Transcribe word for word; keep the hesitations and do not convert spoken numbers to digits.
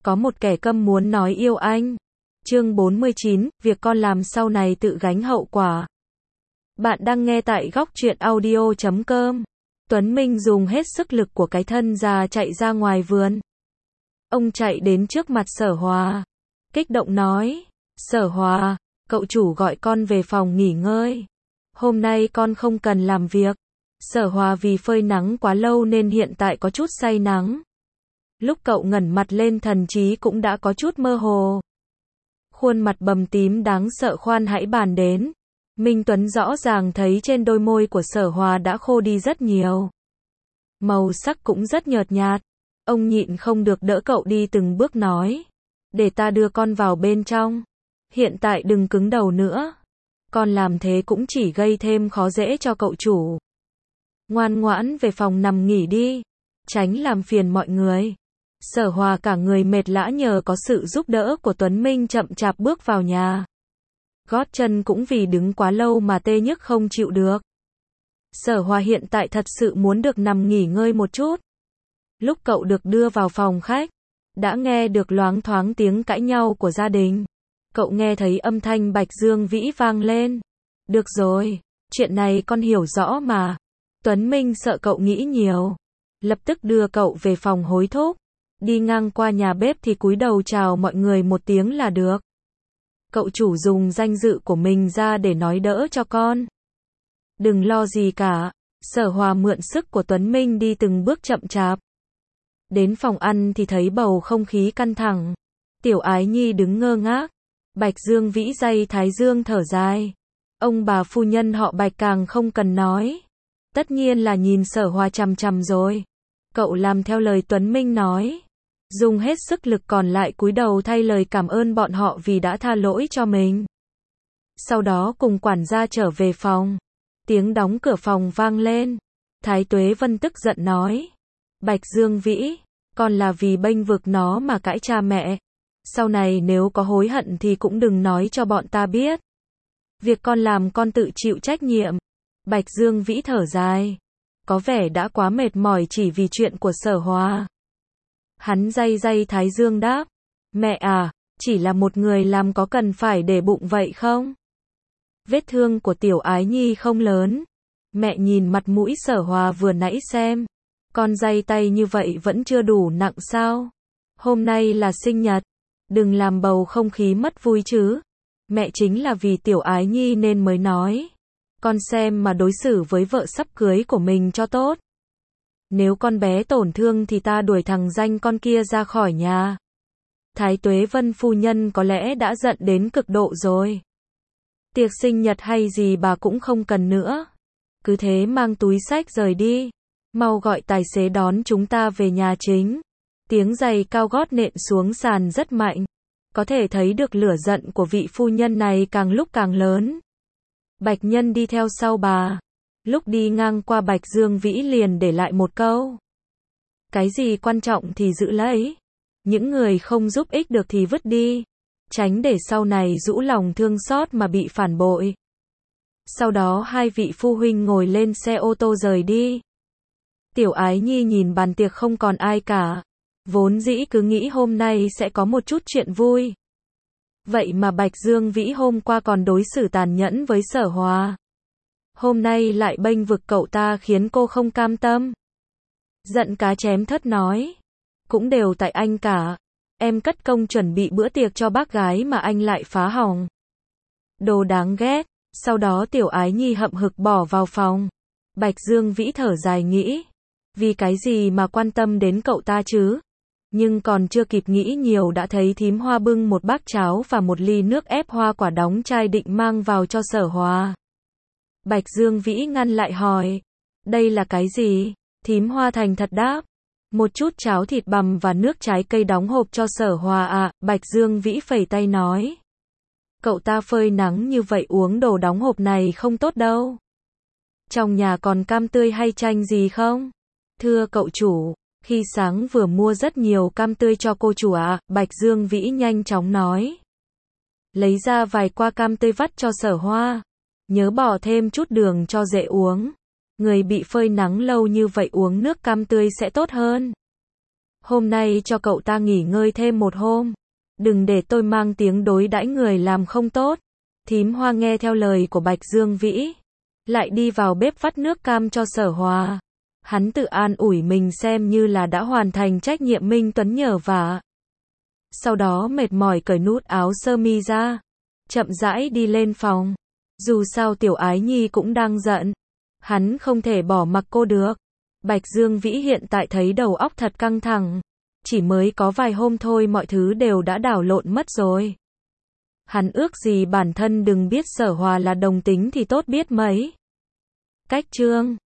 Có một kẻ câm muốn nói yêu anh. Chương bốn mươi chín, việc con làm sau này tự gánh hậu quả. Bạn đang nghe tại góc truyện audio chấm com. Tuấn Minh dùng hết sức lực của cái thân già chạy ra ngoài vườn. Ông chạy đến trước mặt Sở Hòa, kích động nói, Sở Hòa, cậu chủ gọi con về phòng nghỉ ngơi. Hôm nay con không cần làm việc. Sở Hòa vì phơi nắng quá lâu nên hiện tại có chút say nắng. Lúc cậu ngẩng mặt lên thần trí cũng đã có chút mơ hồ. Khuôn mặt bầm tím đáng sợ khoan hãy bàn đến. Minh Tuấn rõ ràng thấy trên đôi môi của Sở Hòa đã khô đi rất nhiều. Màu sắc cũng rất nhợt nhạt. Ông nhịn không được đỡ cậu đi từng bước nói. Để ta đưa con vào bên trong. Hiện tại đừng cứng đầu nữa. Con làm thế cũng chỉ gây thêm khó dễ cho cậu chủ. Ngoan ngoãn về phòng nằm nghỉ đi. Tránh làm phiền mọi người. Sở Hòa cả người mệt lã nhờ có sự giúp đỡ của Tuấn Minh chậm chạp bước vào nhà. Gót chân cũng vì đứng quá lâu mà tê nhức không chịu được. Sở Hòa hiện tại thật sự muốn được nằm nghỉ ngơi một chút. Lúc cậu được đưa vào phòng khách, đã nghe được loáng thoáng tiếng cãi nhau của gia đình. Cậu nghe thấy âm thanh Bạch Dương Vĩ vang lên. Được rồi, chuyện này con hiểu rõ mà. Tuấn Minh sợ cậu nghĩ nhiều. Lập tức đưa cậu về phòng hối thúc. Đi ngang qua nhà bếp thì cúi đầu chào mọi người một tiếng là được. Cậu chủ dùng danh dự của mình ra để nói đỡ cho con. Đừng lo gì cả. Sở Hòa mượn sức của Tuấn Minh đi từng bước chậm chạp. Đến phòng ăn thì thấy bầu không khí căng thẳng. Tiểu Ái Nhi đứng ngơ ngác. Bạch Dương Vĩ day thái dương thở dài. Ông bà phu nhân họ Bạch càng không cần nói. Tất nhiên là nhìn Sở Hòa chằm chằm rồi. Cậu làm theo lời Tuấn Minh nói. Dùng hết sức lực còn lại cúi đầu thay lời cảm ơn bọn họ vì đã tha lỗi cho mình. Sau đó cùng quản gia trở về phòng. Tiếng đóng cửa phòng vang lên. Thái Tuế Vân tức giận nói. Bạch Dương Vĩ, con là vì bênh vực nó mà cãi cha mẹ. Sau này nếu có hối hận thì cũng đừng nói cho bọn ta biết. Việc con làm con tự chịu trách nhiệm. Bạch Dương Vĩ thở dài. Có vẻ đã quá mệt mỏi chỉ vì chuyện của Sở Hòa. Hắn day day thái dương đáp. Mẹ à, chỉ là một người làm có cần phải để bụng vậy không? Vết thương của Tiểu Ái Nhi không lớn. Mẹ nhìn mặt mũi Sở Hòa vừa nãy xem. Con day tay như vậy vẫn chưa đủ nặng sao? Hôm nay là sinh nhật. Đừng làm bầu không khí mất vui chứ. Mẹ chính là vì Tiểu Ái Nhi nên mới nói. Con xem mà đối xử với vợ sắp cưới của mình cho tốt. Nếu con bé tổn thương thì ta đuổi thằng danh con kia ra khỏi nhà. Thái Tuế Vân phu nhân có lẽ đã giận đến cực độ rồi. Tiệc sinh nhật hay gì bà cũng không cần nữa. Cứ thế mang túi xách rời đi. Mau gọi tài xế đón chúng ta về nhà chính. Tiếng giày cao gót nện xuống sàn rất mạnh. Có thể thấy được lửa giận của vị phu nhân này càng lúc càng lớn. Bạch Nhân đi theo sau bà. Lúc đi ngang qua Bạch Dương Vĩ liền để lại một câu. Cái gì quan trọng thì giữ lấy. Những người không giúp ích được thì vứt đi. Tránh để sau này rũ lòng thương xót mà bị phản bội. Sau đó hai vị phu huynh ngồi lên xe ô tô rời đi. Tiểu Ái Nhi nhìn bàn tiệc không còn ai cả. Vốn dĩ cứ nghĩ hôm nay sẽ có một chút chuyện vui. Vậy mà Bạch Dương Vĩ hôm qua còn đối xử tàn nhẫn với Sở Hòa. Hôm nay lại bênh vực cậu ta khiến cô không cam tâm. Giận cá chém thớt nói. Cũng đều tại anh cả. Em cất công chuẩn bị bữa tiệc cho bác gái mà anh lại phá hỏng. Đồ đáng ghét. Sau đó Tiểu Ái Nhi hậm hực bỏ vào phòng. Bạch Dương Vĩ thở dài nghĩ. Vì cái gì mà quan tâm đến cậu ta chứ? Nhưng còn chưa kịp nghĩ nhiều đã thấy thím Hoa bưng một bát cháo và một ly nước ép hoa quả đóng chai định mang vào cho Sở Hòa. Bạch Dương Vĩ ngăn lại hỏi. Đây là cái gì? Thím Hoa thành thật đáp. Một chút cháo thịt bằm và nước trái cây đóng hộp cho Sở Hòa à, Bạch Dương Vĩ phẩy tay nói. Cậu ta phơi nắng như vậy uống đồ đóng hộp này không tốt đâu. Trong nhà còn cam tươi hay chanh gì không? Thưa cậu chủ, khi sáng vừa mua rất nhiều cam tươi cho cô chủ ạ, à, Bạch Dương Vĩ nhanh chóng nói. Lấy ra vài quả cam tươi vắt cho Sở Hoa. Nhớ bỏ thêm chút đường cho dễ uống. Người bị phơi nắng lâu như vậy uống nước cam tươi sẽ tốt hơn. Hôm nay cho cậu ta nghỉ ngơi thêm một hôm. Đừng để tôi mang tiếng đối đãi người làm không tốt. Thím Hoa nghe theo lời của Bạch Dương Vĩ. Lại đi vào bếp vắt nước cam cho Sở Hòa. Hắn tự an ủi mình xem như là đã hoàn thành trách nhiệm Minh Tuấn nhờ vả. Sau đó mệt mỏi cởi nút áo sơ mi ra. Chậm rãi đi lên phòng. Dù sao Tiểu Ái Nhi cũng đang giận. Hắn không thể bỏ mặc cô được. Bạch Dương Vĩ hiện tại thấy đầu óc thật căng thẳng. Chỉ mới có vài hôm thôi mọi thứ đều đã đảo lộn mất rồi. Hắn ước gì bản thân đừng biết Sở Hòa là đồng tính thì tốt biết mấy. Cách chương